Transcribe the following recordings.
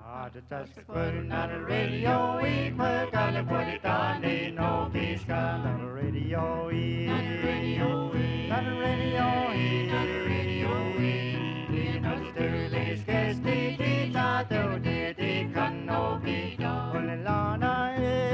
the touch the putting on the radio, we put on the put it on the no peace gun on the radio, on the radio, on the radio, on the radio, we know the early skates, the ta do the can no be done. Well, Lana,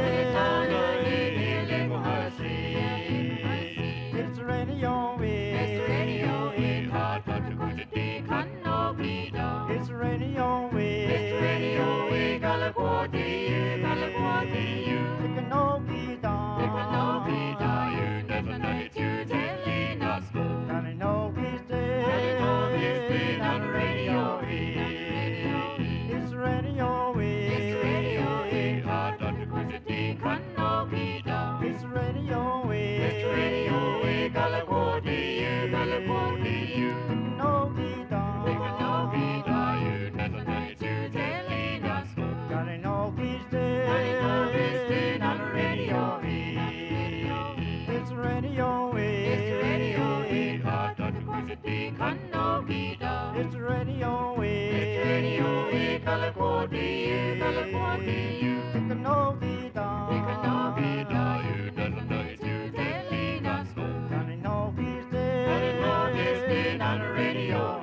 it's the radio, it's the radio, hot but the good the can no be done. It's the radio, it's the radio, California, it can no be done. It can no be done. You never know it, you telling us good. And I know he's dead, on the radio, it's the radio, it's the radio, hot but the good the can no be done. It's the radio, it's the radio, California, it can no be done. It can no be done. You never know it, you telling us good. And I know he's dead, on the radio, it's the radio, it's the radio, hot but the good the can no be done. It's the radio, it's the radio, California, it can no be done. It can no be done. You never know it, you telling us good. And I know he's dead, on the radio.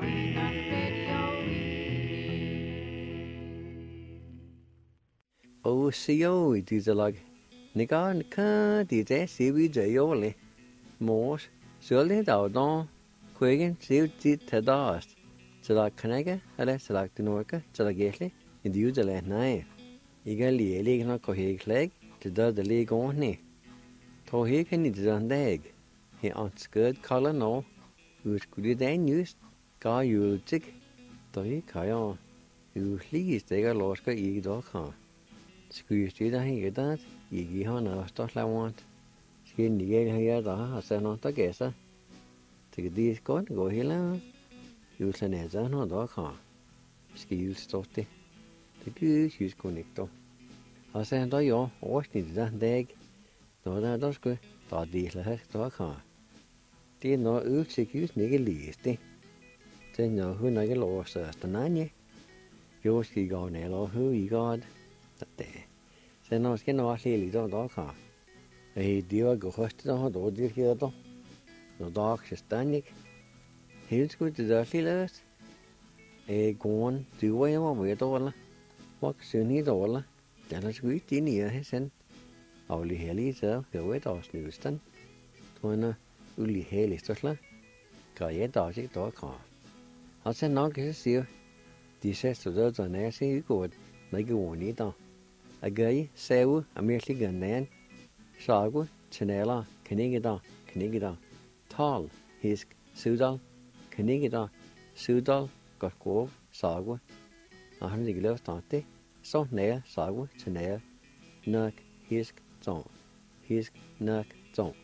Oh, see, oh, it is like Nikan can't it see we jolly. Morse, surely thou don't quicken, see it to dust. So like Canega, a less like the Norca, so like Gately, in the usual at night. Eagerly a league not coheg leg to do the league on me. To he can it on the egg. He unscared color no, who's good then used, guy you'll tick. To he kayon, you please take a lost egg dog. Squeeze to the hear that, ye on a stuff I want. Skin the egg here, I said not to guess. Take these got go here. You'll send as a no dog. Skill stotty. The goose use connector. I send a yaw, wash it that egg. No, that does good. Thought these like dog. Did not use nigger least. Then no who nigger lost the nine. Yours he gone hello who you got. Day. Sen no skin no actually dog. A dear go host the hot or dear here. No dog is standing. Here's good to the fillers. A gone to way over with all. What soon he all. Then a sweet in here, he sent. Only Haley, sir, the wet or Newston. Twana, Uli Haley Stutler. Kayet dodgy dog. I sent no kisses here. This says to those on air say you good. Like you won't eat. A guy, Sewu, a merely gun then. Sagu, Chanela, Canigida. Tall, his Sudal, Canigida, Sudal, got go, Sagu. A hundred gloves tante. So nail, Sagu, Chanel, Nuck, his zone. His Nuck, zone.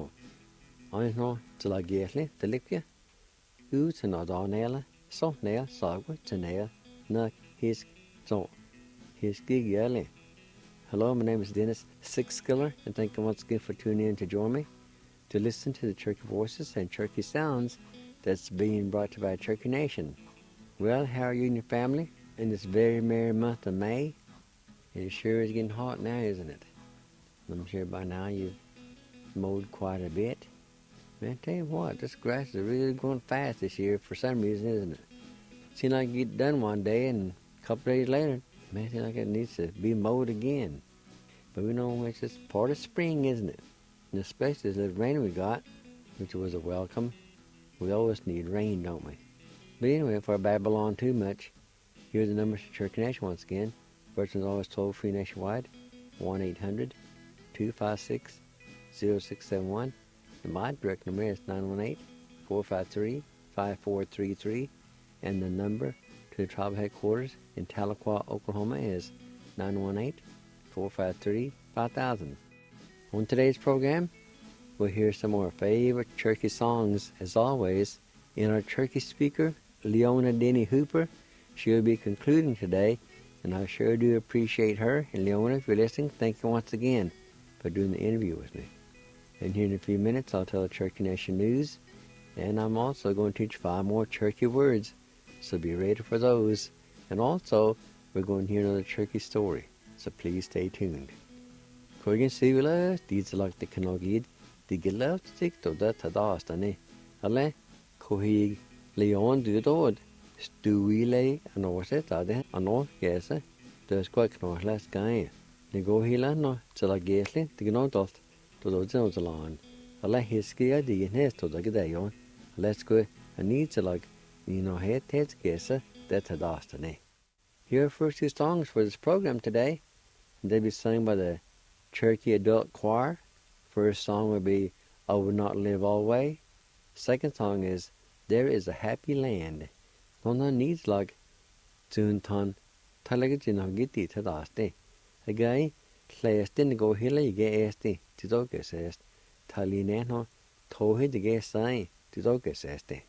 I know till I get the lipia. You to not all nail, so nail, Sagu, Chanel, Nuck, his zone. His gig yearly. Hello, my name is Dennis Sixskiller, and thank you once again for tuning in to join me to listen to the Cherokee voices and Cherokee sounds that's being brought to you by Cherokee Nation. Well, how are you and your family in this very merry month of May? It sure is getting hot now, isn't it? I'm sure by now you've mowed quite a bit. Man, I tell you what, this grass is really going fast this year for some reason, isn't it? Seems like you get done one day and a couple days later, man, I feel like it needs to be mowed again. But we know it's just part of spring, isn't it? And especially the rain we got, which was a welcome. We always need rain, don't we? But anyway, if I babble on too much, here's the numbers for Cherokee Nation once again. First one's always toll-free nationwide, 1-800-256-0671. And my direct number is 918-453-5433. And the number to the tribal headquarters in Tahlequah, Oklahoma is 918-453-5000. On today's program, we'll hear some of our favorite Cherokee songs, as always, in our Cherokee speaker, Leona Denny Hooper. She'll be concluding today, and I sure do appreciate her. And Leona, if you're listening, thank you once again for doing the interview with me. And here in a few minutes, I'll tell the Cherokee Nation news, and I'm also going to teach 5 more Cherokee words, so be ready for those. And also, we're going to hear another turkey story, so please stay tuned. Corgan Sivila, these like the Canogid, the Gilaf stick to that Tadastane. Ale, Cohig Leon Dudod, Stuile, and Orset, Ade, and all, yes, there's quite no last guy. They go Hilano, till I gasly, the Gnodot, to those of the lawn. Ale, his ski, the nest to the Gideon. Let's go, and need to like, heads guesser, that Tadastane. Here are first two songs for this program today. They'll be sung by the Cherokee Adult Choir. First song will be I Will Not Live Always. Second song is There Is a Happy Land. Nona needs like Tune Ton Talagajin of Gitti Tadaste. A guy class didn't go hilla este Tidokas est Talinano Tohi the gay sign Tidokas este.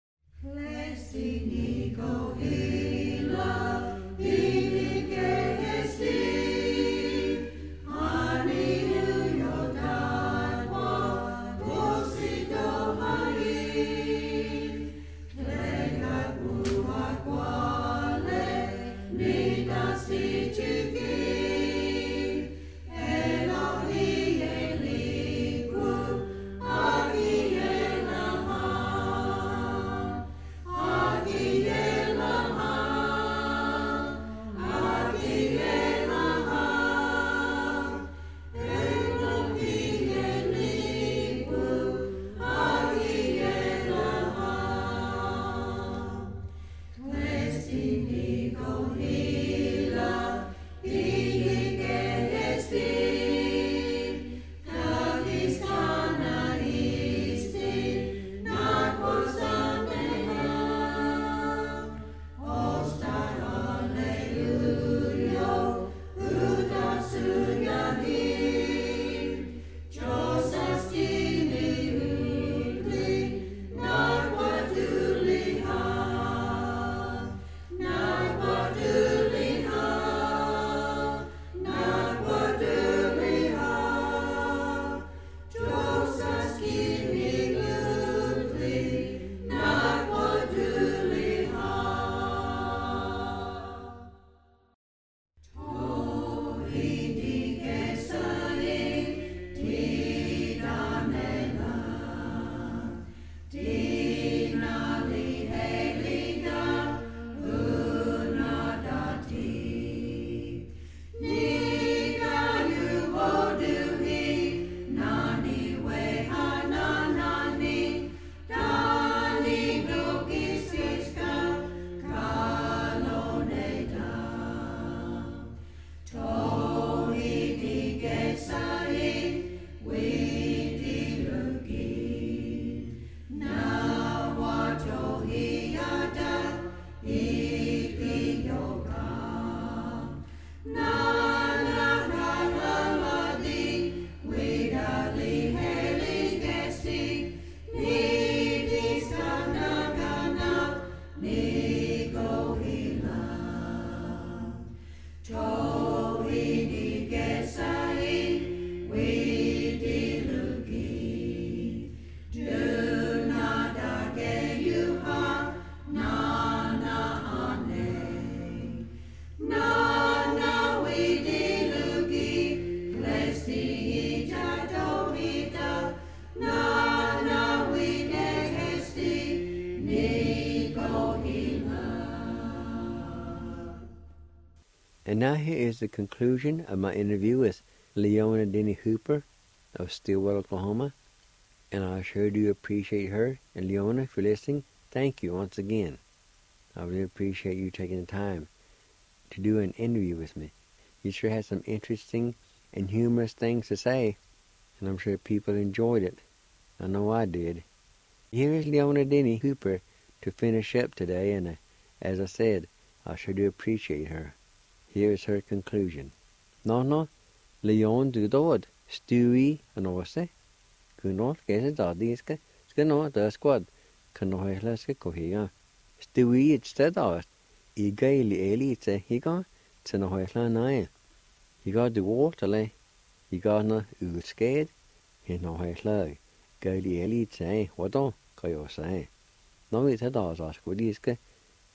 And now here is the conclusion of my interview with Leona Denny Hooper of Stillwater, Oklahoma. And I sure do appreciate her. And Leona, if you're listening, thank you once again. I really appreciate you taking the time to do an interview with me. You sure had some interesting and humorous things to say, and I'm sure people enjoyed it. I know I did. Here is Leona Denny Hooper to finish up today, and as I said, I sure do appreciate her. Here is her conclusion. No, Leon Dudod, Stewie, and Orse, Kunot, Gesa Dadiska, Skano, the squad, Kanohlaska Kohia. Stewie, it's said out, Igaili Elite, Higa, Tenohla Naya. He got the water lay, he got no utscared, he no high Gaili Elite, what on, Kayo say. No, it had us, Asquadiska,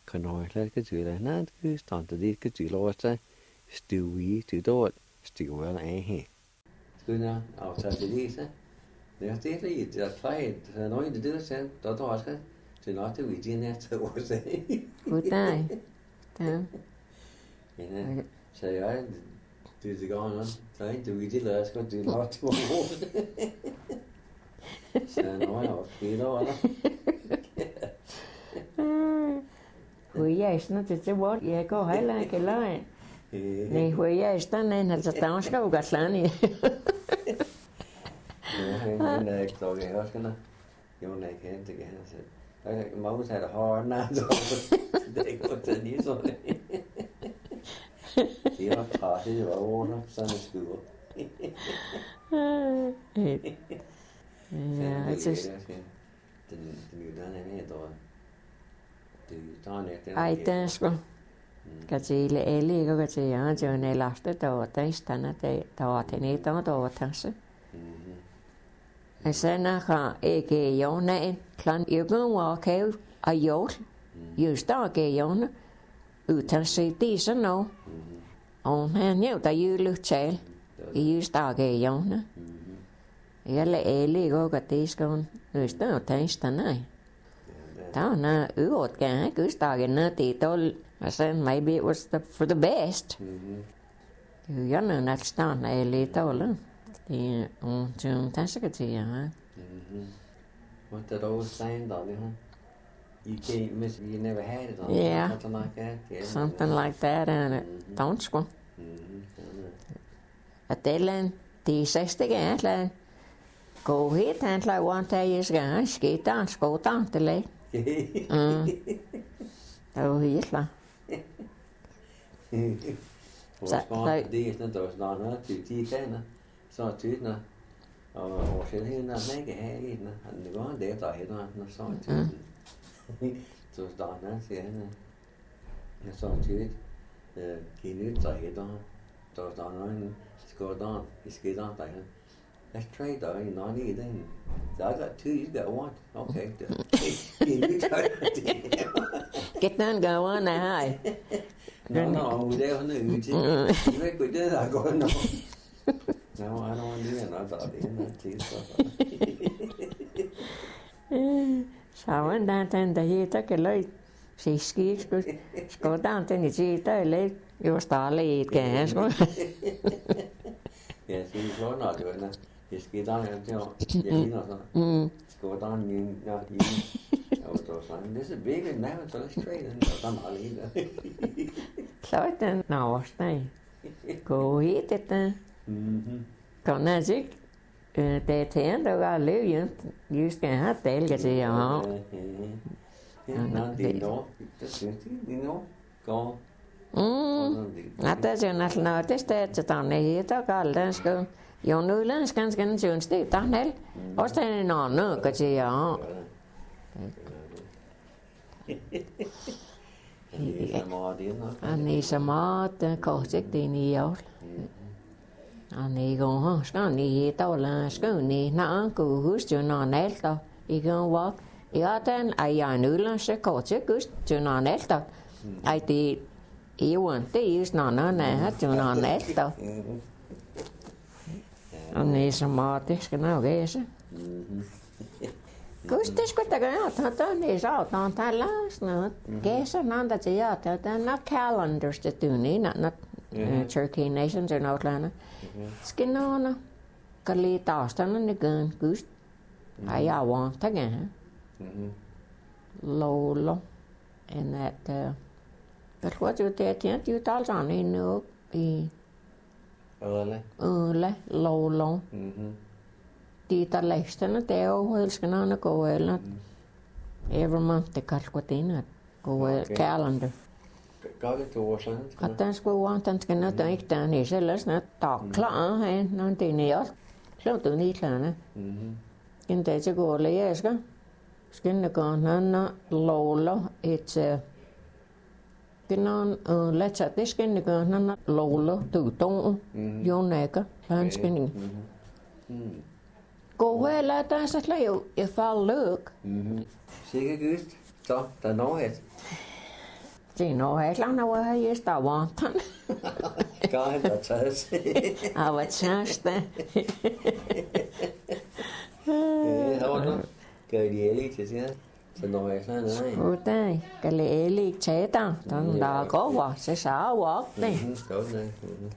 kan nói là cái chuyện là nó cứ toàn tự đi cái chuyện lo chứ still we to do it still well he cứ na outside the this nếu thế thì try nói to do sen đó cái thì nói thì we didn't have to was Good day. yeah so I do the going on trying to we did last got to not to so nói học gì đó Hui jäis no se vuot ja ko haila ke lai. Niin hui jäis tänne että taas kaukaslani. Này rồi cái đó cái nó vô này cái sẽ cái máu sẽ là ho na rồi để có thể đi rồi chỉ nó thả thì vào nó sang school Yeah, it's just ai tänskö katille eli ko katsi ja jone laste to täistänä te taatini to tootansa. Sen ha eke jone klan ykön walkeu ajol just ake jone utan sig tisa no on han jo ta julu chel just ake jone jälle eli ko katiskon just to täistänä. Tao na uot ka cứ started na ti tol I said maybe it was for the best. Jag nu när stan är lite all. Det som tänker till ja. What that old saying though, huh? You can't miss you never had it on Yeah. something like that. Yeah. Something like that and it don't squat. At den de siste gætla gå hit han la want I is ga skita skota til le. Og hitla. Så det er der var noget til de der så tyden og selv hende er ikke her i den han går det der hedder han så tyden så der siger han jeg så tyden givet der hedder der noget skal der let's try though, you're not eating. So I got 2, you got 1. Okay. Get that go on high. No, we don't know. You make good dinner, I go, no. No, I don't want to do that. I thought, Sawan dan da hita ke lei siski sko dan ten hita le yo sta le ke sko. Ja, så er det jo, når jeg skal der til jeg ligner sådan. Skal der en og så sådan. Det er big and now it's all straight and så der lige der. Klart den nå stai. Gå hit det. Kan jeg sig det tænder der var lev just skal have del kan sige ja. Ja, det er nå. Det synes det nå. Gå. Att se nästan tästä että tänne hita kallan ska jo nulan skan synsti tanel osten no kaji ja ani samat kohsektiin jo ani go ska ni tola ska ni na ku hustu no nelta igon walk ja den ai nulan se kohsekus no nelta ai ti Iwan te is nana nä tuna netto. On niin samaatis kana geese. Kustes kuitenkin että niin sautaan tällaista. Geese nanda se ja not calendars te tuni not Cherokee Nations in Outland. Skinona kali taastan ne gun kust. Ai awan tagen. Lolo and that But what you did, you told on in no le lolo. Tita lestana te o hilskana go well every month the kalkwatina go calendar. Got it to Washington. Katan sko wantan skana ta iktan is lesna ta klar hen non tiniot. Så du ni klana. In det så går le jeska. Skinna kana lolo it's Kinon letsa tisken ko nana lolo tu ton joneka lansken. Go well tässä läju if I look. Sikke gust. Så der når et. Chỉ nói hết lắm nào hay jest ta wantan. God, that's us. Ava tjänste. Hva Gør de lige til sig? Så når jeg sådan noget. Utai, cái lệ liệt chế ta, thằng đó có vợ sẽ xả vợ đi. Tốt này.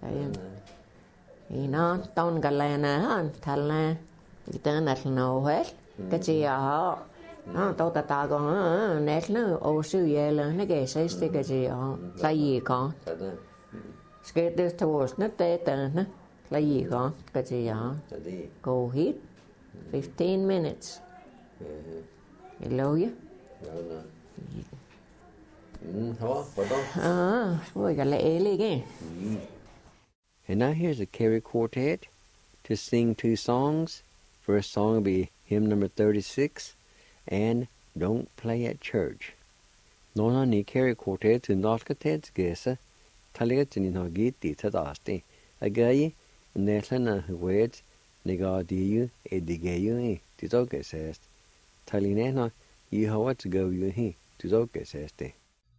Thì nó tôn cái lệ này hả, thật là cái tên là nấu hết, cái gì họ, nó tôi ta còn nét nữa, ô sư về là nó cái xây cái gì họ, là gì con, cái thứ thứ nó tê tên nó, là gì con, cái gì họ, go hit, 15 minutes. Hello ya. Ôi cái lệ lên cái. And now here's a Carey Quartet to sing two songs. First song will be hymn number 36 and Don't Play at Church. Nona ni Carey Quartet to Nalkatet's gesa. Taliga tinin hagi tita dasti. Agayi netlana words negadiyu edigayu tito gesest. Talinena Yehovah to go you he to geseste.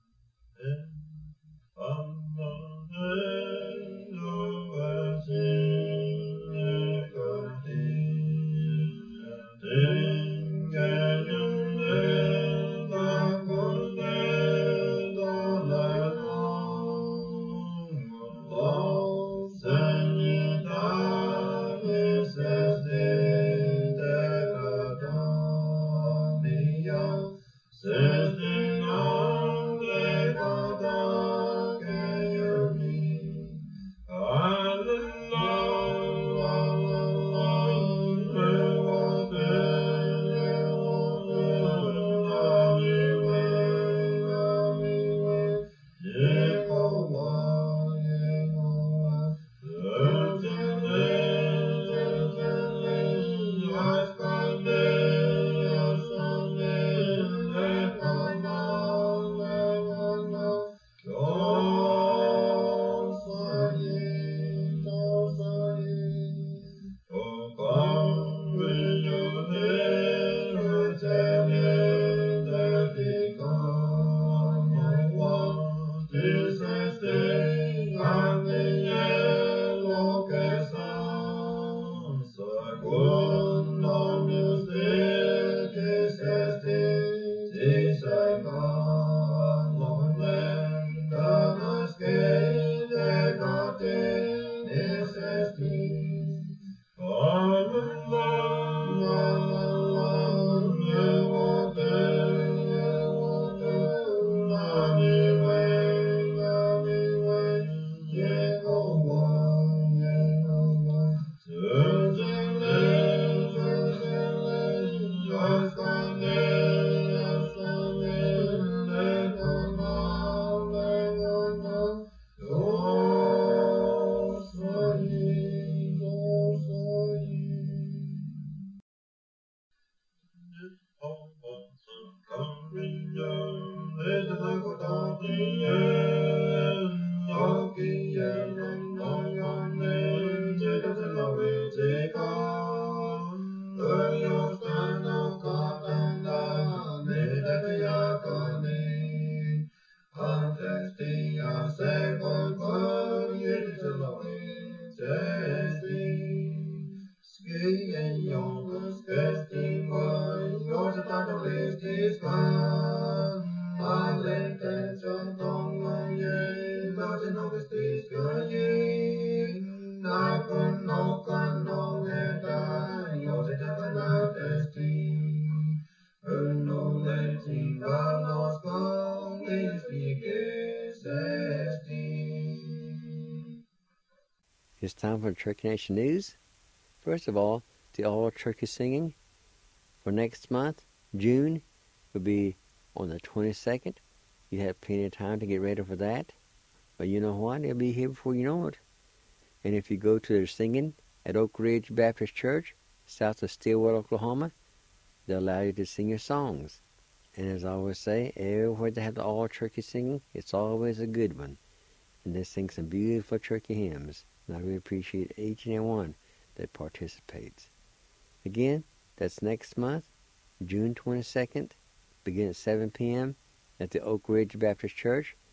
It's time for Turkey Nation News. First of all, the all turkey singing for next month, June, will be on the 22nd. You have plenty of time to get ready for that. But you know what? It'll be here before you know it. And if you go to their singing at Oak Ridge Baptist Church, south of Stillwater, Oklahoma, they'll allow you to sing your songs. And as I always say, everywhere they have the all turkey singing, it's always a good one. And they sing some beautiful turkey hymns. And I really appreciate each and every one that participates. Again, that's next month, June 22nd, beginning at 7 p.m. at the Oak Ridge Baptist Church,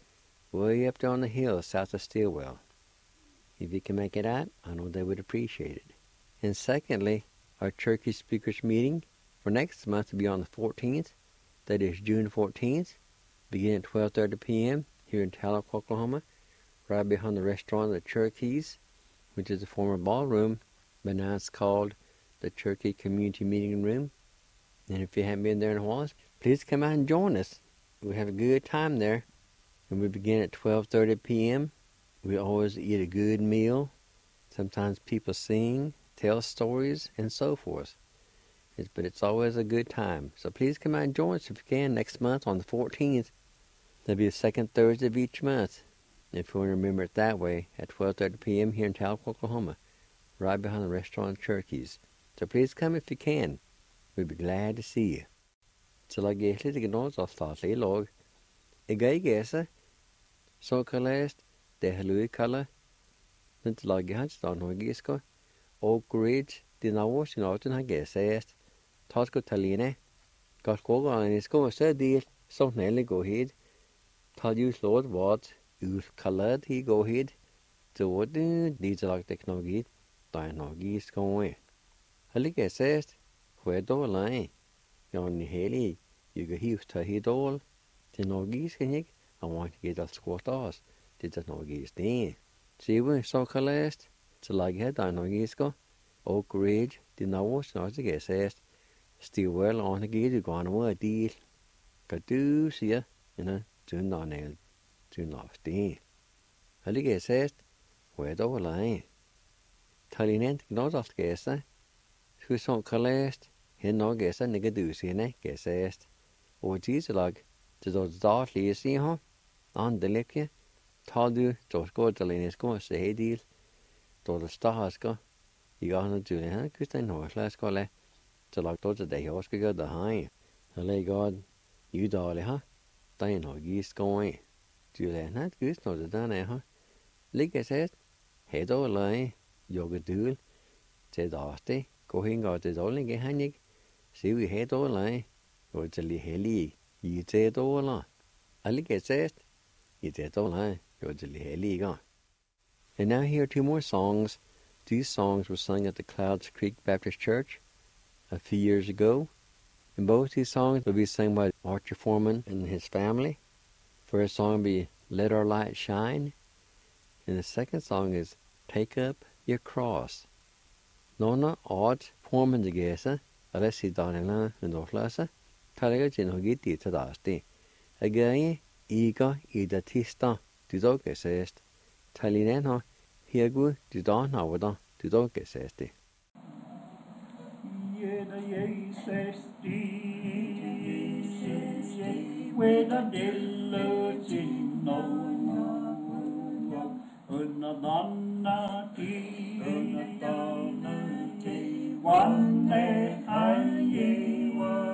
way up there on the hill south of Stillwell. If you can make it out, I know they would appreciate it. And secondly, our Turkey Speakers meeting for next month will be on the 14th. That is June 14th, beginning at 12:30 p.m. here in Tahlequah, Oklahoma, right behind the restaurant, the Cherokees, which is a former ballroom, but now it's called the Cherokee Community Meeting Room. And if you haven't been there in a while, please come out and join us. We'll have a good time there. And we begin at 12:30 p.m. We always eat a good meal. Sometimes people sing, tell stories, and so forth. But it's always a good time. So please come out and join us if you can next month on the 14th. That'll be the second Thursday of each month. If you want to remember it that way, at 12:30 p.m. here in Tahlequah, Oklahoma, right behind the restaurant Cherokees. So please come if you can. We'd be glad to see you. So like I said, log. Igay so kalest, de halui kala, nint lagihans don hogisko, Oak Ridge, dinawos in Alton hagesest, Tosco Taline, got go on his go said deal, so nearly go ahead. Tell you Lord what, youth colored he go ahead. So what do these like the knogit, dinogis go away. Haligesest, where do line, yon heli, you go heave to hid all, the nogis can I want to get a squat off. Did the nogis then? See when so kalest, so like head I nogis go. Oak Ridge, the nose not to get says. Still well on the gate to go on a deal. Could do see ya, do not nail, do not stay. I get says, where do I lie? Talinent not off guess, who so kalest, he no guess a nigga do see ne, guess says. Oh, Jesus like, to those darkly see huh? On the lip ye, told you, those go to Linus go say deal, those the stars go. You got to do it, because they know let's go le. So like those day, I was go the high. I lay God, you dolly, huh? They know geese going. Do that, not goose, no, the done, huh? Like I said, head over line, yoga dool, said Austin, go hang out the only get handig. See, we head over line, go to the heli, you said over line. I like I said, you said over line, go to the heli gone. And now here are two more songs. These songs were sung at the Clouds Creek Baptist Church a few years ago. And both these songs will be sung by Archer Foreman and his family. First song will be Let Our Light Shine. And the second song is Take Up Your Cross. Nona Art Foreman the Gesa, Alessi Donela and Orlasa, Talaga Genogiti Tadasti. Again, Ega Ida Tista, Tizoke says, Talinena. Hiegu, du dan avda, du doge sesti. Jeda sesti, weda dilla cinno, unna danna ti, wanne haye,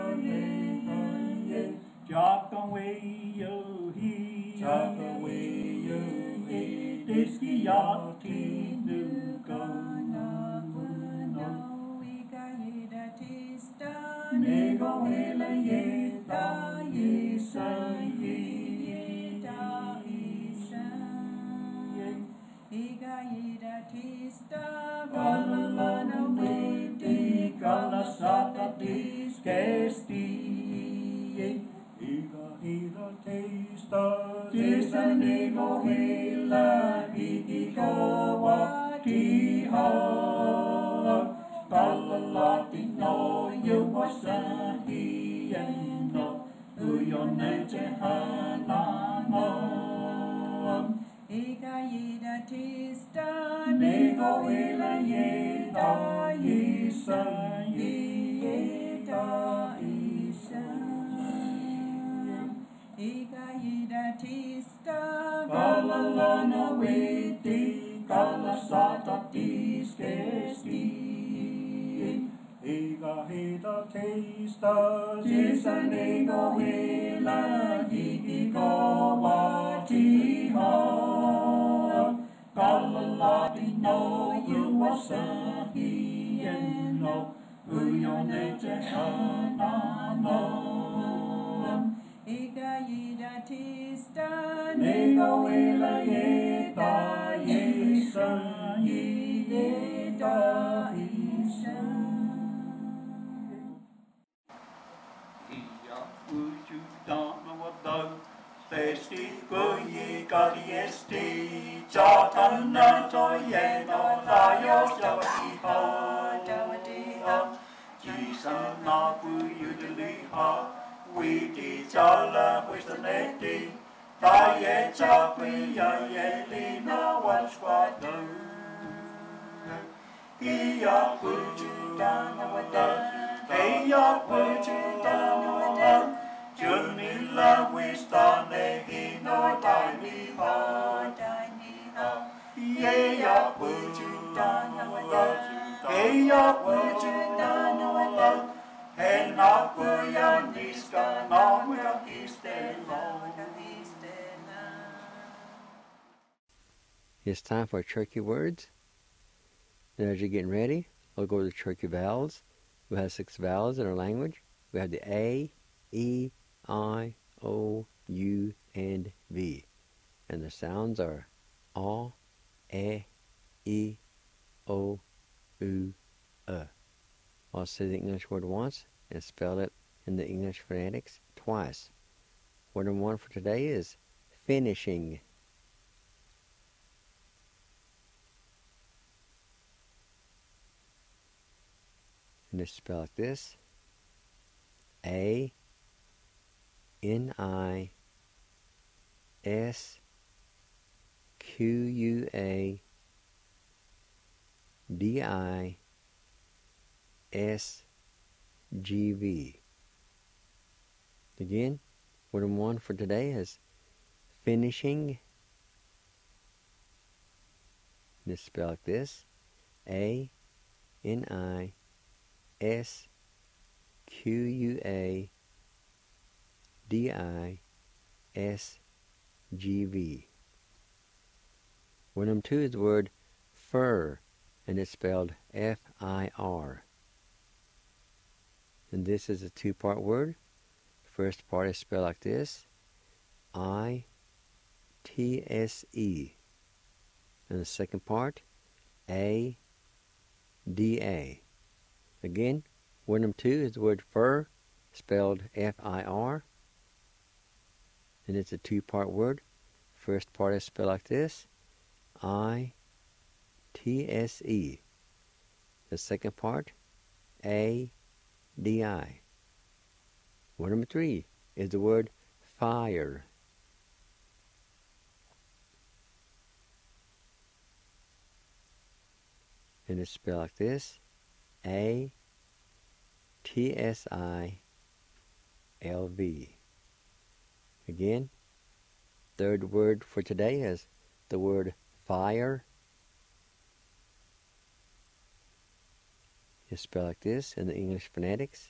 jaka way yo he, jaka way yo he. Diskiati nukana kuno ikaida tista nego hela yeta isa yeta isa ikaida tista galalana weti galasata diskesti ika tista tisa nego hela Kawati ha, Kalalati no, you was a he and no, who your nature hana no. Ikaida tista, nego ila yeta isa, yeta isa. Ikaida tista, galalana weti. Kalasata diskesti, ega hita testa, tisa nego hela hiki kawati ha. Kalalati no, you was a he and no, who your nature hana no. Ega yida tista, It's time for Cherokee words. And as you're getting ready, we'll go to the Cherokee vowels. We have 6 vowels in our language. We have the A, E, I, O, U, and V. And the sounds are A, E, O, U, I'll say the English word once and spell it in the English phonetics twice. Word number 1 for today is finishing. And it's spelled like this: A, N, I, S, Q, U, A, D, I, S, G, V. Again, word number 1 for today is finishing. And it's spelled like this: A, N, I, S, Q, U, A, D, I, S, G, V. Word number 2 is the word fir, and it's spelled F-I-R. And this is a 2-part word. The first part is spelled like this: I-T-S-E. And the second part, A-D-A. Again, word number 2 is the word fir, spelled F-I-R. And it's a 2-part word. First part is spelled like this: I-T-S-E. The second part, A-D-I. Word number 3 is the word fire. And it's spelled like this: A-T-S-I-L-V. Again, third word for today is the word fire. It's spelled like this in the English phonetics: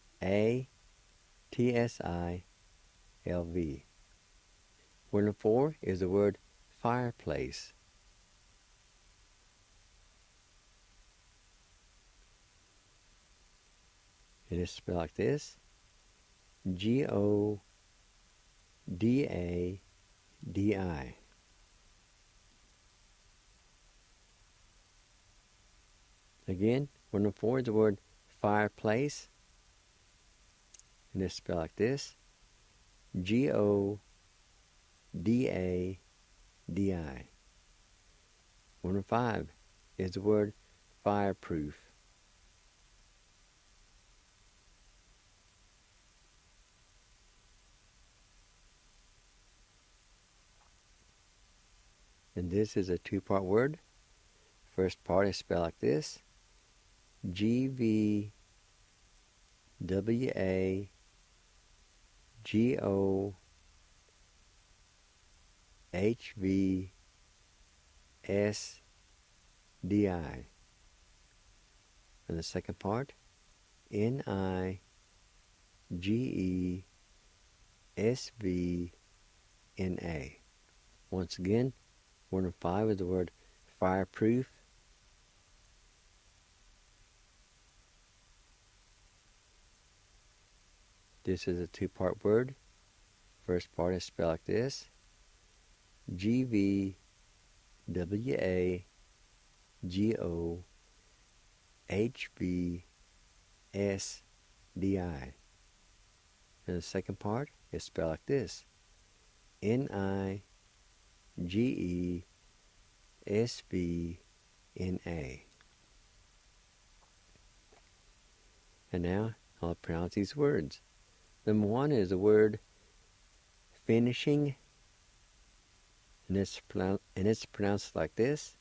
A-T-S-I-L-V. Word number 4 is the word fireplace. It is spelled like this: G-O-D-A-D-I. Again, word number 4 is the word fireplace. And it's spelled like this: G-O-D-A-D-I. Word number 5 is the word fireproof. And this is a 2-part word. First part is spelled like this: G-V-W-A-G-O-H-V-S-D-I. And the second part, N-I-G-E-S-V-N-A. Once again, word number 5 is the word fireproof. This is a 2-part word. First part is spelled like this: GVWAGOHBSDI. And the second part is spelled like this: NIGESVNA. And now I'll pronounce these words. Number one is the word finishing, and it's pronounced like this: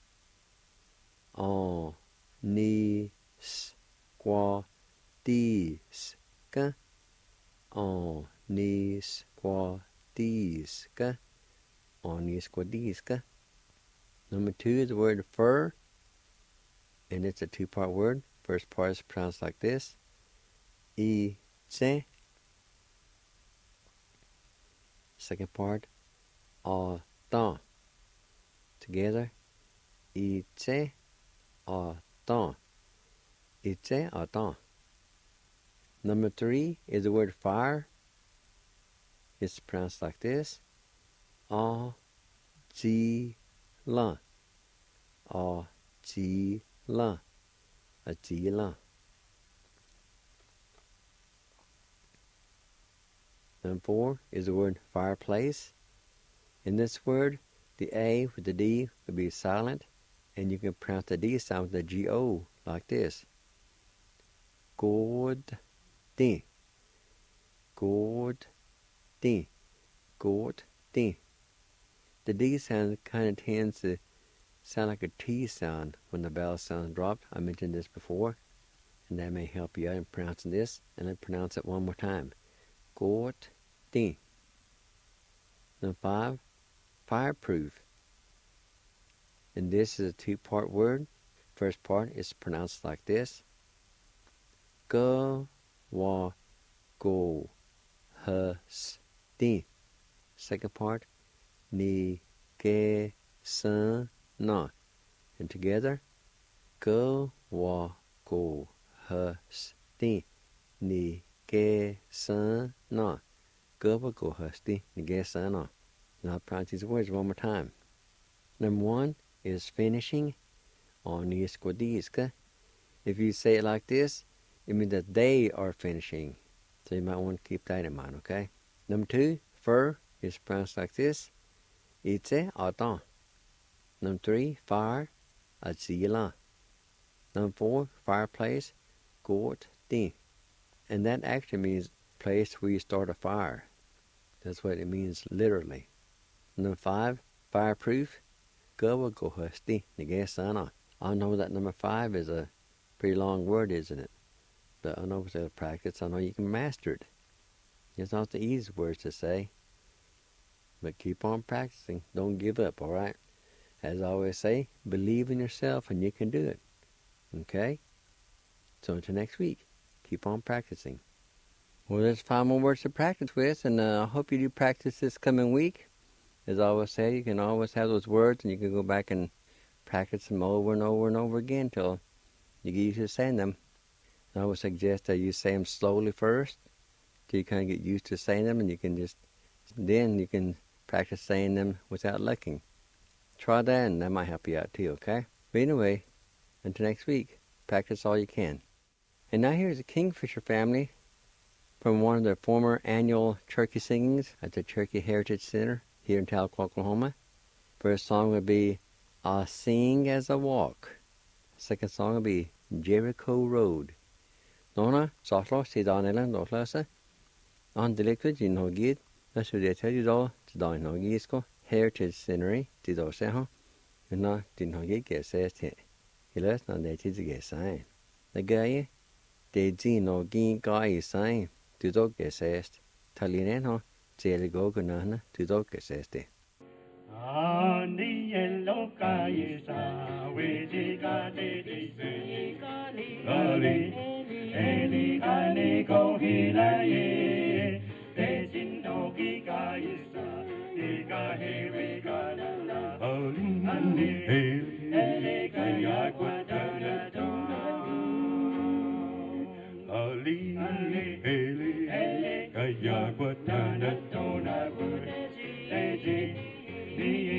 on ni squa diska, on ni squa diska, on ni squa diska. Number two is the word fur, and it's a two-part word. First part is pronounced like this: I-tse. Second part, a-tan. Together, I-tse, a-tan. I-tse, a-tan. Number three is the word fire. It's pronounced like this: a-ji-lan. A-ji-lan. A-ji-lan. Number four is the word fireplace. In this word, the A with the D will be silent, and you can pronounce the D sound with the G-O like this: God-din. God-din. God-din. The D sound kind of tends to sound like a T sound when the vowel sounds dropped. I mentioned this before, and that may help you out in pronouncing this. And let's pronounce it one more time: God-din. Number five, fireproof. And this is a two-part word. First part is pronounced like this: G-wa-go-h-s-din. Second part, ni-ge-sun-na. And together, G-wa-go-h-s-din. Ni-ge-sun-na. G-wa-go-h-s-din. Ni-ge-sun-na. And I'll pronounce these words one more time. Number one is finishing, on ni squa diska. If you say it like this, it means that they are finishing. So you might want to keep that in mind, okay? Number two, fur, is pronounced like this: I-tse, a-tan. Number three, fire, a-ji-lan. Number four, fireplace, God-din. And that actually means place where you start a fire. That's what it means literally. Number five, fireproof, G-wa-go-h-s-din. Ni-ge-sun-na. I know that number five is a pretty long word, isn't it? But I know with the practice, I know you can master it. It's not the easiest words to say, but keep on practicing. Don't give up, all right? As I always say, believe in yourself and you can do it. Okay? So until next week, keep on practicing. Well, there's 5 more words to practice with, and I hope you do practice this coming week. As I always say, you can always have those words, and you can go back and practice them over and over and over again until you get used to saying them. And I would suggest that you say them slowly first, till you kind of get used to saying them, and then you can practice saying them without looking. Try that, and that might help you out too, okay? But anyway, until next week, practice all you can. And now here's the Kingfisher family from one of the former annual Cherokee singings at the Cherokee Heritage Center here in Tahlequah, Oklahoma. First song would be "I Sing As I Walk." Second song would be "Jericho Road." Nona, Sotlo, Sidanela, Notlasa, on the liquid, you know, gid, that's what they tell you, though, to die no gisko, Heritage Center, to do seho, and not did not get says it. He left on the get sign. The guy, they did no gin guy sign, to do get says, Talineno, Jelly go gunana, to do get says it. On the yellow cayesa, we got it, Eli kane ko hilaye, Tejin no gigayesa, Ega hewe ganana, Andi Eli kaya guadana Ali Eli kaya guadana dona, Teji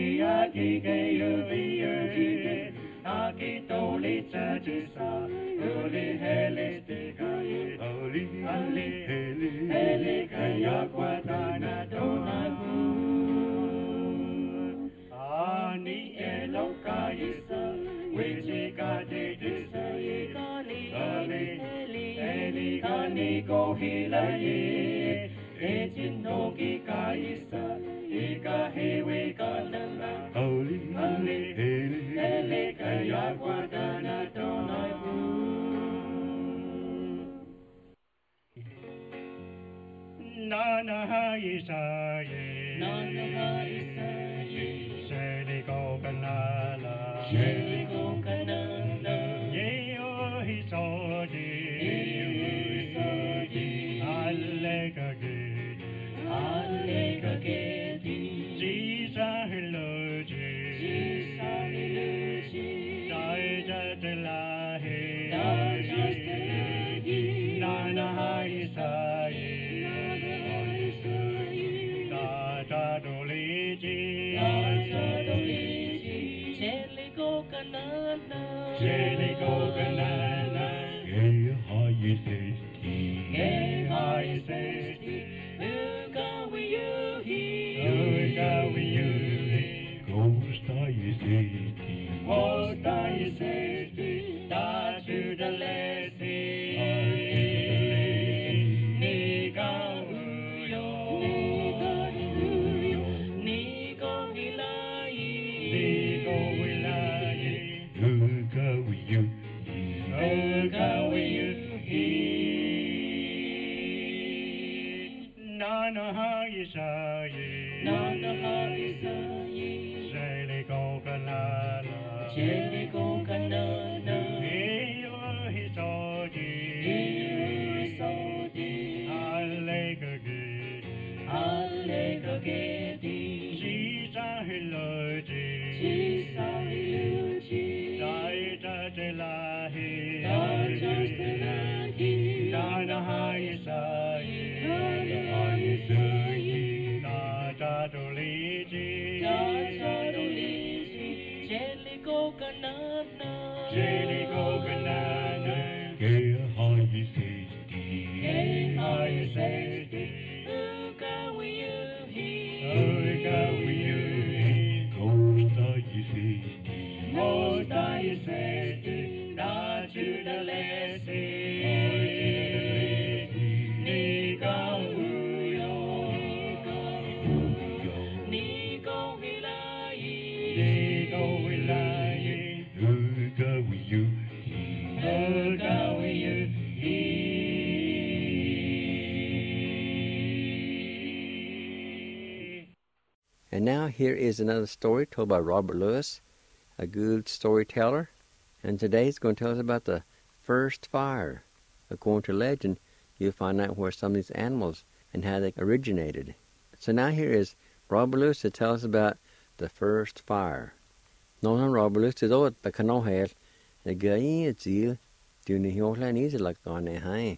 And now here is another story told by Robert Lewis, a good storyteller. And today he's going to tell us about the first fire. According to legend, you'll find out where some of these animals and how they originated. So now here is Robert Lewis to tell us about the first fire. Nå Robert Lewis til dårligt på kanalen, det gør I et zil, du ni hjortland I like on a high.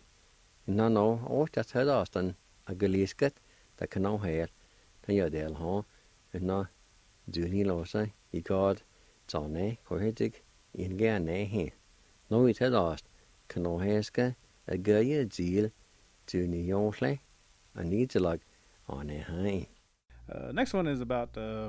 Nå, og der tager afstand af gelisket, der kanalen, der gør det her. Nå, du ni lov sig, I godt, så nej, korrekt, I gerne her. Nå vi tager afstand, kanalen skal, det gør I et zil, du ni hjortland, and need to like on a high. Next one is about the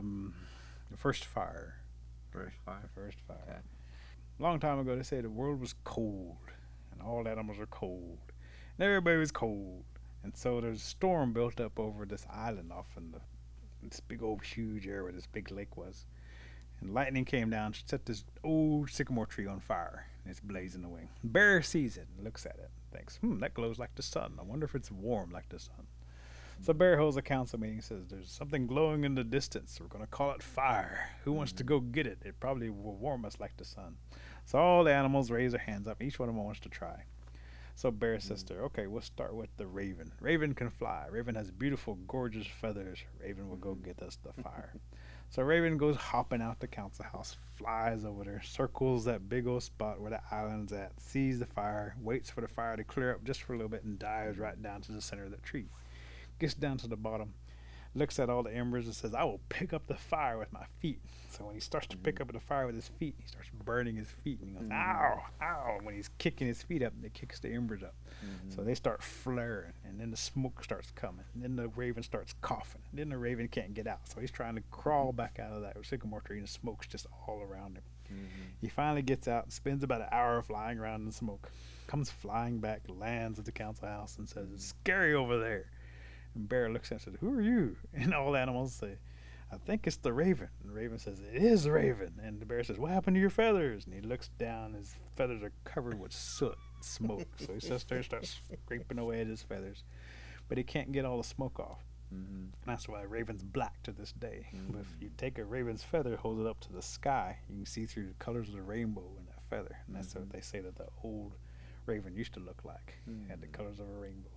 first fire. First fire. Okay. A long time ago, they said the world was cold, and all animals are cold, and everybody was cold, and so there's a storm built up over this island off in this big old huge area where this big lake was, and lightning came down, set this old sycamore tree on fire, and it's blazing away. Bear sees it and looks at it, and thinks, that glows like the sun. I wonder if it's warm like the sun. So Bear holds a council meeting and says, there's something glowing in the distance. We're going to call it fire. Who wants to go get it? It probably will warm us like the sun. So all the animals raise their hands up. Each one of them wants to try. So Bear says to her, okay, we'll start with the raven. Raven can fly. Raven has beautiful, gorgeous feathers. Raven will go get us the fire. So Raven goes hopping out the council house, flies over there, circles that big old spot where the island's at, sees the fire, waits for the fire to clear up just for a little bit, and dives right down to the center of the tree. Gets down to the bottom, looks at all the embers and says, I will pick up the fire with my feet. So when he starts to pick up the fire with his feet, he starts burning his feet. And he goes, ow, ow. When he's kicking his feet up, it kicks the embers up. So they start flaring, and then the smoke starts coming. And then the raven starts coughing. And then the raven can't get out. So he's trying to crawl back out of that sycamore tree, and the smoke's just all around him. He finally gets out, spends about an hour flying around in the smoke, comes flying back, lands at the council house, and says, it's scary over there. And Bear looks at him and says, who are you? And all the animals say, I think it's the raven. And the raven says, it is the raven. And the bear says, what happened to your feathers? And he looks down, his feathers are covered with soot and smoke. So he sits there and starts scraping away at his feathers. But he can't get all the smoke off. And that's why a raven's black to this day. But if you take a raven's feather, hold it up to the sky, you can see through the colors of the rainbow in that feather. And that's what they say that the old raven used to look like. It had the colors of a rainbow.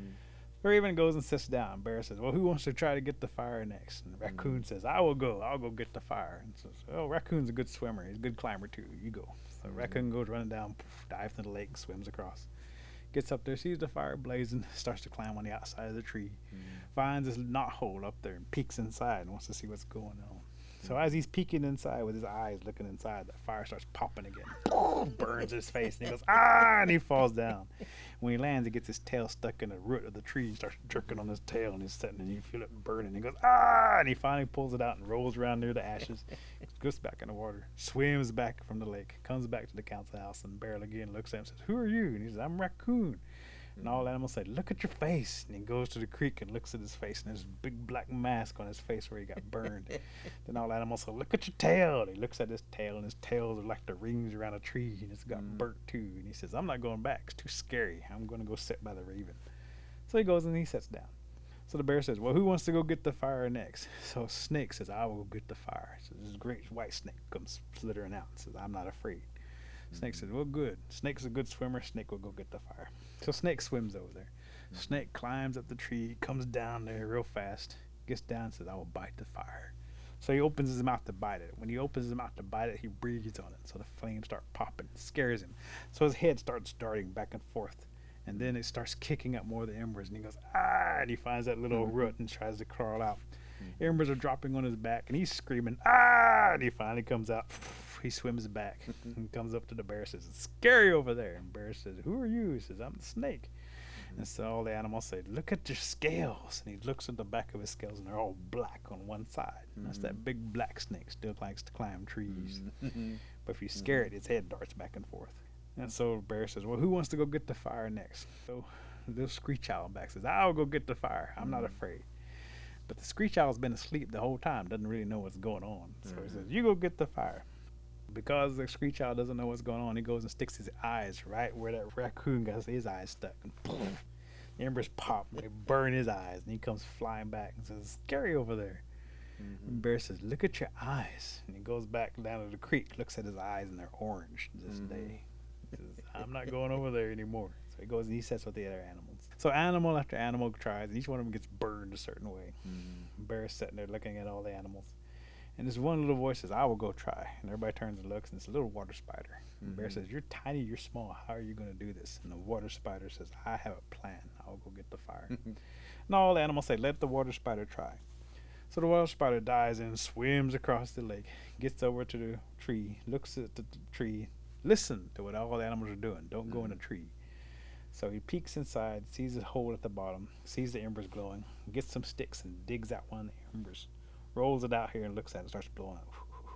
The raven goes and sits down. Bear says, well, who wants to try to get the fire next? And the raccoon says, I will go. I'll go get the fire. And says, oh, raccoon's a good swimmer. He's a good climber, too. You go. So raccoon goes running down, dives into the lake, swims across. Gets up there, sees the fire blazing, starts to climb on the outside of the tree. Finds this knot hole up there and peeks inside and wants to see what's going on. So as he's peeking inside with his eyes looking inside, the fire starts popping again. Burns his face, and he goes, ah, and he falls down. When he lands, he gets his tail stuck in the root of the tree. He starts jerking on his tail, and he's sitting, and you feel it burning. He goes, ah, and he finally pulls it out and rolls around near the ashes, goes back in the water, swims back from the lake, comes back to the council house, and Bear again looks at him and says, who are you? And he says, I'm Raccoon. And all the animals say, look at your face. And he goes to the creek and looks at his face, and there's a big black mask on his face where he got burned. Then all the animals say, look at your tail. And he looks at his tail, and his tails are like the rings around a tree, and it's got burnt too. And he says, I'm not going back. It's too scary. I'm going to go sit by the raven. So he goes and he sits down. So the bear says, well, who wants to go get the fire next? So Snake says, I will go get the fire. So this great white snake comes slithering out and says, I'm not afraid. Snake says, well, good. Snake's a good swimmer. Snake will go get the fire. So Snake swims over there. Snake climbs up the tree, comes down there real fast, gets down and says, I will bite the fire. So he opens his mouth to bite it. When he opens his mouth to bite it, he breathes on it. So the flames start popping. It scares him. So his head starts darting back and forth. And then it starts kicking up more of the embers. And he goes, ah, and he finds that little root and tries to crawl out. Embers are dropping on his back, and he's screaming, ah, and he finally comes out. He swims back and comes up to the bear and says, it's scary over there. And bear says, who are you? He says, I'm the snake. And so all the animals say, look at your scales. And he looks at the back of his scales, and they're all black on one side. And that's that big black snake, still likes to climb trees. But if you scare it, its head darts back and forth. And so the bear says, well, who wants to go get the fire next? So the screech owl back says, I'll go get the fire. I'm not afraid. But the screech owl's been asleep the whole time, doesn't really know what's going on. So he says, you go get the fire. Because the screech owl doesn't know what's going on, he goes and sticks his eyes right where that raccoon got his eyes stuck. And the embers pop, and they burn his eyes, and he comes flying back and says, it's scary over there. And Bear says, look at your eyes. And he goes back down to the creek, looks at his eyes, and they're orange this day. He says, I'm not going over there anymore. So he goes and he sits with the other animals. So animal after animal tries, and each one of them gets burned a certain way. Bear's sitting there looking at all the animals. And this one little voice says, I will go try. And everybody turns and looks, and it's a little water spider. And Bear says, you're tiny, you're small. How are you going to do this? And the water spider says, I have a plan. I'll go get the fire. And all the animals say, let the water spider try. So the water spider dives in, swims across the lake, gets over to the tree, looks at the tree, listen to what all the animals are doing. Don't go in the tree. So he peeks inside, sees a hole at the bottom, sees the embers glowing, gets some sticks and digs out one of the embers, rolls it out here and looks at it, starts blowing up.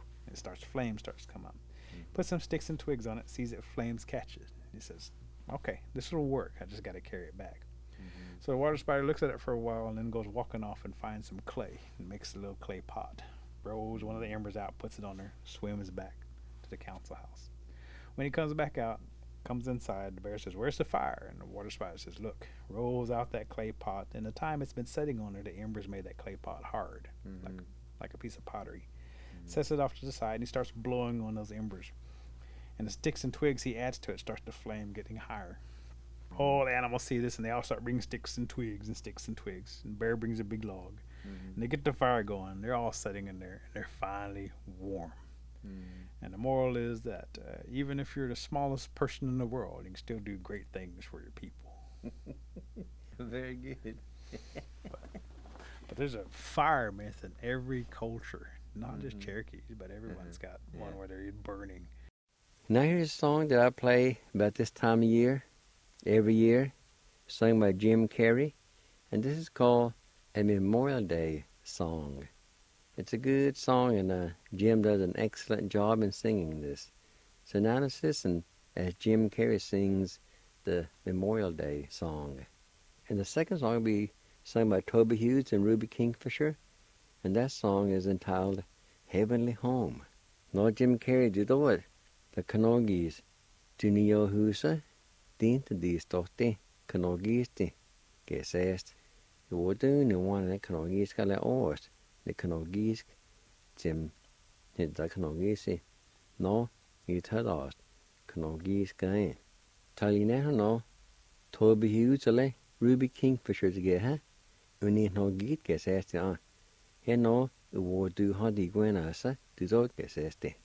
Flame starts to come up. Puts some sticks and twigs on it, sees it, flames catch it. He says, okay, this will work. I just got to carry it back. So the water spider looks at it for a while and then goes walking off and finds some clay and makes a little clay pot. Rolls one of the embers out, puts it on there, swims back to the council house. When he comes back out, comes inside, the bear says, where's the fire? And the water spider says, look, rolls out that clay pot. And the time it's been sitting on there, the embers made that clay pot hard, like a piece of pottery. Sets it off to the side, and he starts blowing on those embers. And the sticks and twigs he adds to it starts to flame, getting higher. All the animals see this, and they all start bringing sticks and twigs and sticks and twigs. And Bear brings a big log. And they get the fire going. They're all sitting in there, and they're finally warm. And the moral is that even if you're the smallest person in the world, you can still do great things for your people. Very good. But there's a fire myth in every culture, not just Cherokees, but everyone's got one where they're burning. Now here's a song that I play about this time of year, every year, sung by Jim Carrey, and this is called a Memorial Day song. It's a good song, and Jim does an excellent job in singing this. So now let's listen as Jim Carrey sings the Memorial Day song. And the second song will be sung by Toby Hughes and Ruby Kingfisher, and that song is entitled Heavenly Home. Nå Jim Carrey du då the Canogis Junio Husa Dinta di Stotti Canogisti Gesest Wodun and one the Canogis Gala Ost the Canogis Jim hit the Canogisi No it had ost Canogis Gain Talina no Toby Hughes Ruby Kingfisher to get her Uni no git gesest on Here no would do Hadi Gwenasa to dog gesest.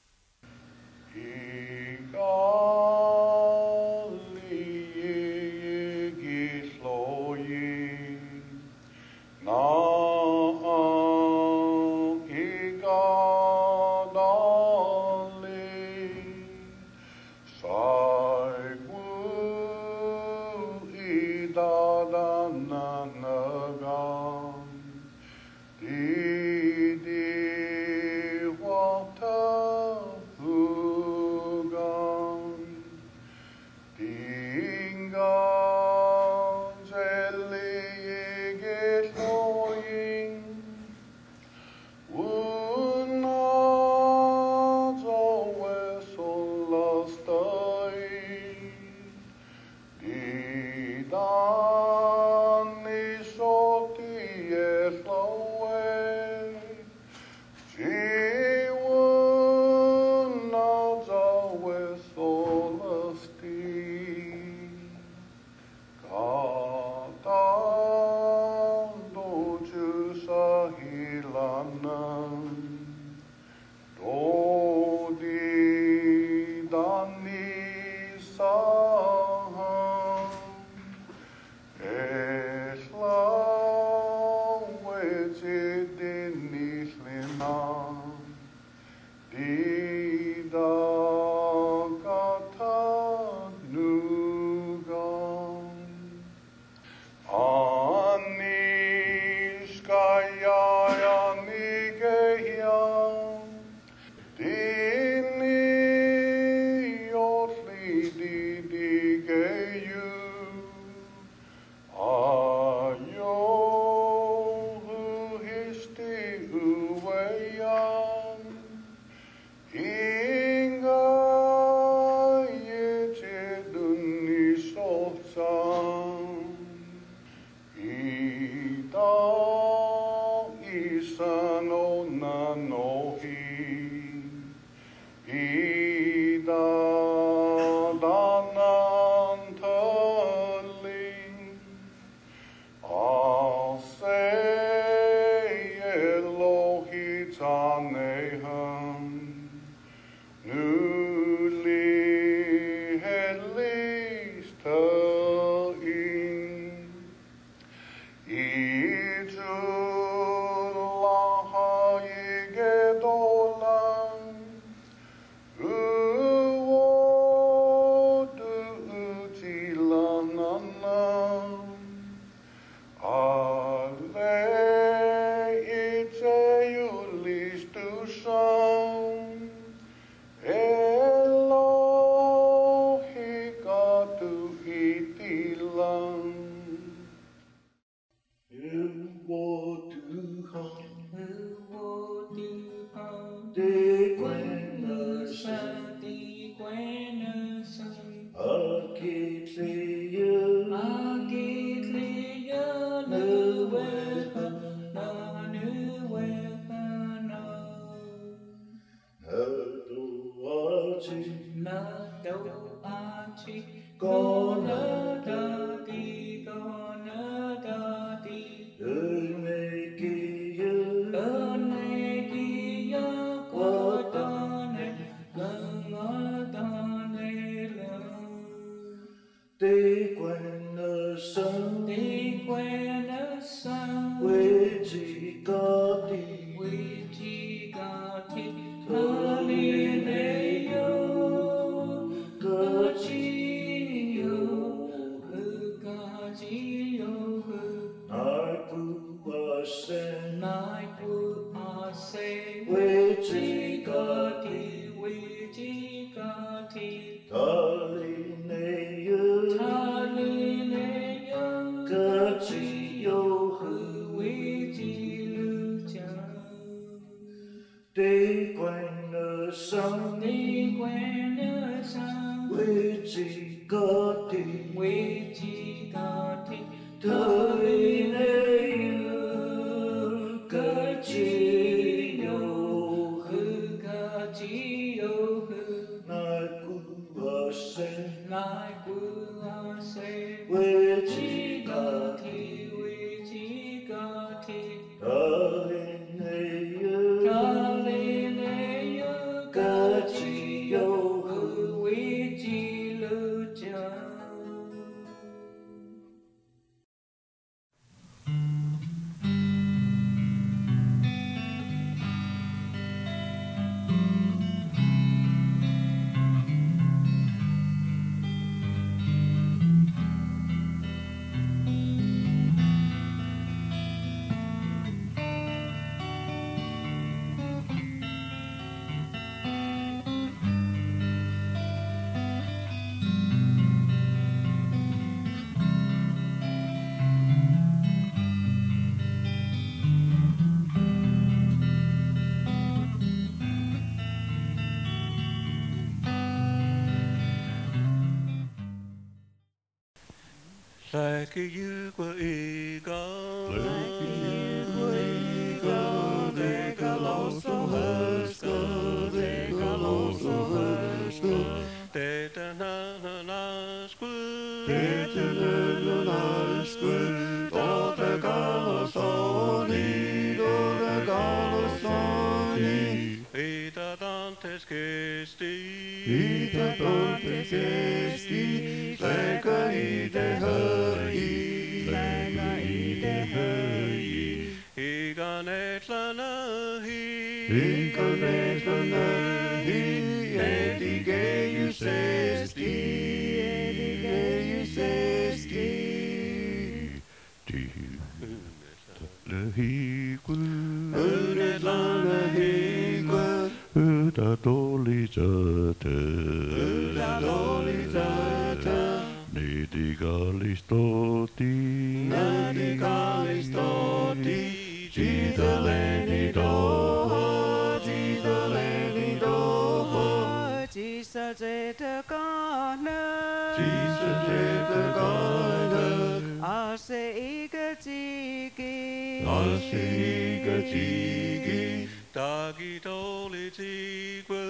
They quên ở sân, quê chỉ chỉ có thì we chỉ có thì tha li ne yu cơ chỉ yo hư we chỉ lưu cha đi quanh nơi sông we chỉ có thì thời nay cơ chỉ yo hư nai ku ba se we chỉ có thì thời nay cơ chỉ yo hư we chỉ lưu cha Like you were eagle, they got lost of her skull, they got lost of her skull. They don't know school, they don't know school. All the girls only, all the girls only. Ita Dante's Christi, Ita Dante's Christi. Lägga i det höj, lägga i det höj. Iga nätlarna hi, edige ju sesti, Unnetlana hikul, Uda dolizate, Nidi galistoti, Gidaleni doho, Jesus is the gardener, Ase iga jigi, Dagi doli tigwe,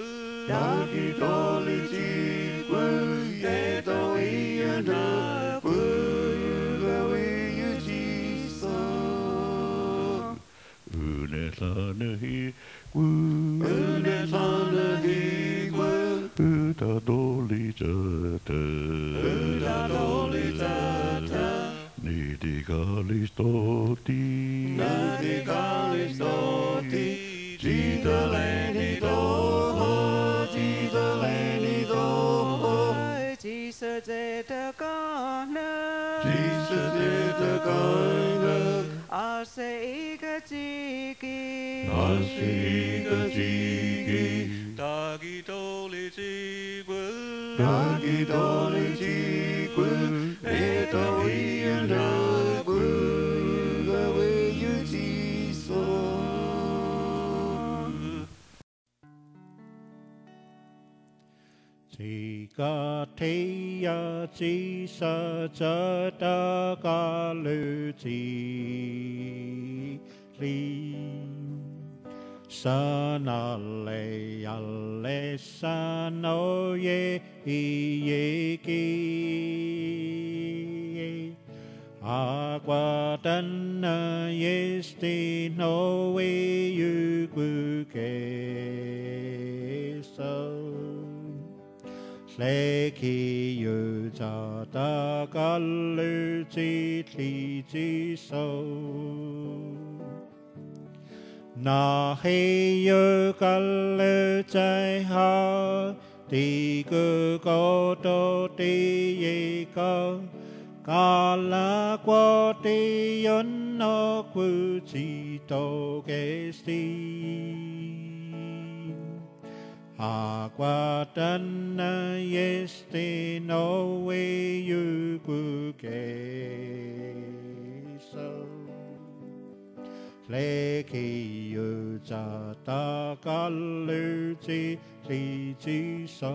Edo iana, Gawi Jesus, Unetlana hi, Uda dolizate, Nidi galistoti, Gidaleni doho, Jesus is the gardener, Ase iga jigi, Dagi doli tigwe, Edo iana, Gawi Jesus. Chỉ có thấy chỉ sợ chớ đỡ có lưu chỉ lý sa na le alle sa no ye ki agua tan yesti no we yu gu ke so lê khi yu cha ta ka lu chi li chi so na he yu ka lu chai ha ti gu ko to ti ye ko ka la qua ti yon no ku chi to ke si Aquatan este no way you so Leki you ta kaluti li so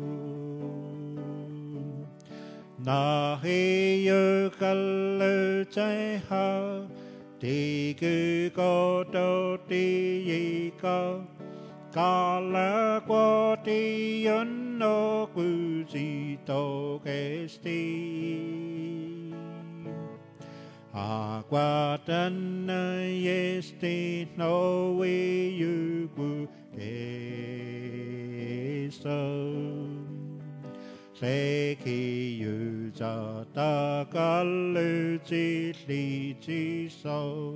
Na he you kalute ha Ti gu go do ti ka Kala kwa ti yun no gu si to kesti Aquatan yesti no we you gu so Seki you za ta kalu ti li ti so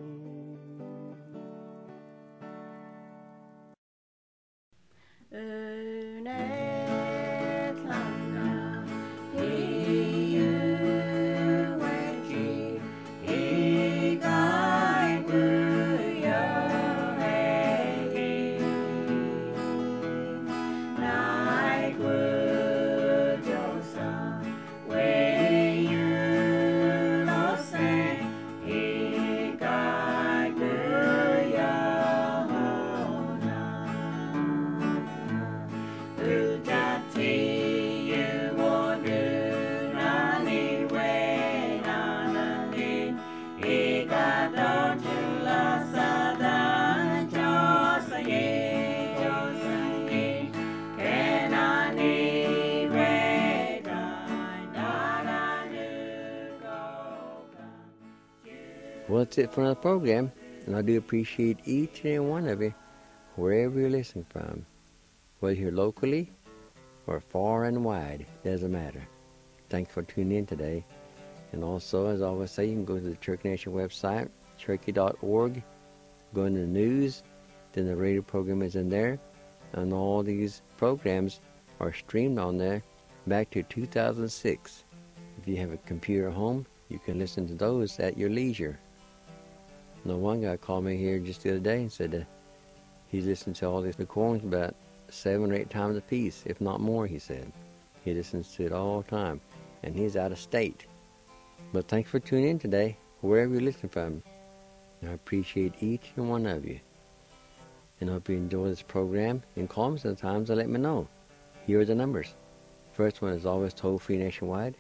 Well, that's it for another program, and I do appreciate each and every one of you, wherever you're listening from, whether you're locally or far and wide, doesn't matter. Thanks for tuning in today. And also, as I always say, you can go to the Cherokee Nation website, cherokee.org, go into the news, then the radio program is in there, and all these programs are streamed on there back to 2006. If you have a computer at home, you can listen to those at your leisure. Now, one guy called me here just the other day and said he's listened to all these recordings about 7 or 8 times a piece, if not more, he said. He listens to it all the time, and he's out of state. But thanks for tuning in today, wherever you listen from. And I appreciate each and one of you. And I hope you enjoy this program, and call me sometimes and let me know. Here are the numbers. First one is always toll-free nationwide,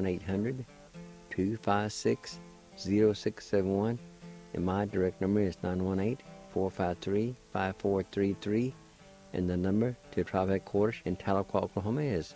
1-800-256-0671. And my direct number is 918-453-5433. And the number to tribe headquarters in Tahlequah, Oklahoma is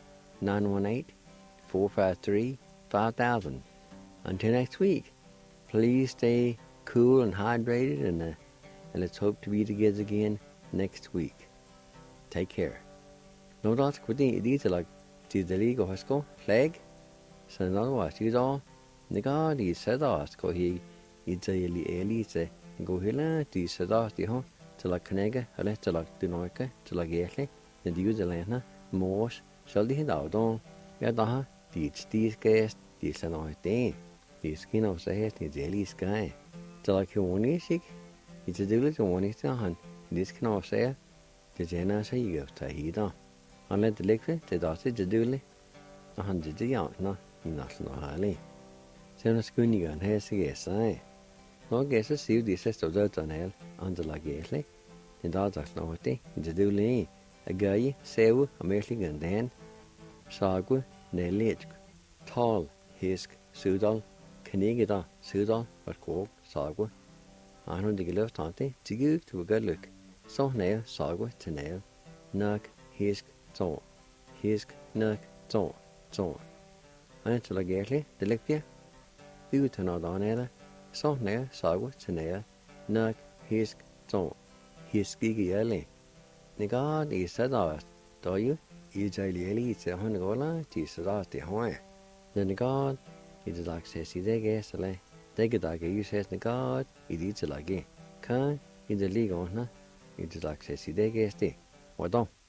918-453-5000. Until next week, please stay cool and hydrated, and let's hope to be together again next week. Take care. No doubt, these are like the league of school flag. So in other words, these all the God is said us go he it's a elite go hilla the said us the home to like Canega, a letter like the Noika, to like Yetli, and the Uzelana, Morse, shall the Hidaldon, Yadaha, the Steve's guest, the Sanoy Day, the skin of the head, the daily sky. To like your one sick, it's a deal to one is a hunt. This can all say, the Jena say you have Tahida. Unless the liquid, the dotty, the dooley, 100 yards, no, nothing highly. Send a schooning and has a guess, I. No guess a seal the sister of dirt on hell, under like Yetli. And that's not the dooley. A guy, sew, a merely gun then. Sagwa, Nelly, tall, hisk, Sudal, Canigida, Sudal, but cork, Sagwa. I don't think left auntie, to give to a good look. So nail, Sagwa, to nail, Nuck, hisk, so, hisk, nuck, so. Until I get it, the lecture. You to know on either. So nail, Sagwa, to nail, Nuck, hisk, so. Hisk, giggy, the God is said ours, do you? Is a lily, it's a honeygola, tis a the hoy. Then the God, it is like says he they guess, they get like you says the God, it is like it. Can, in the league on, it is like says he they guess, what don't?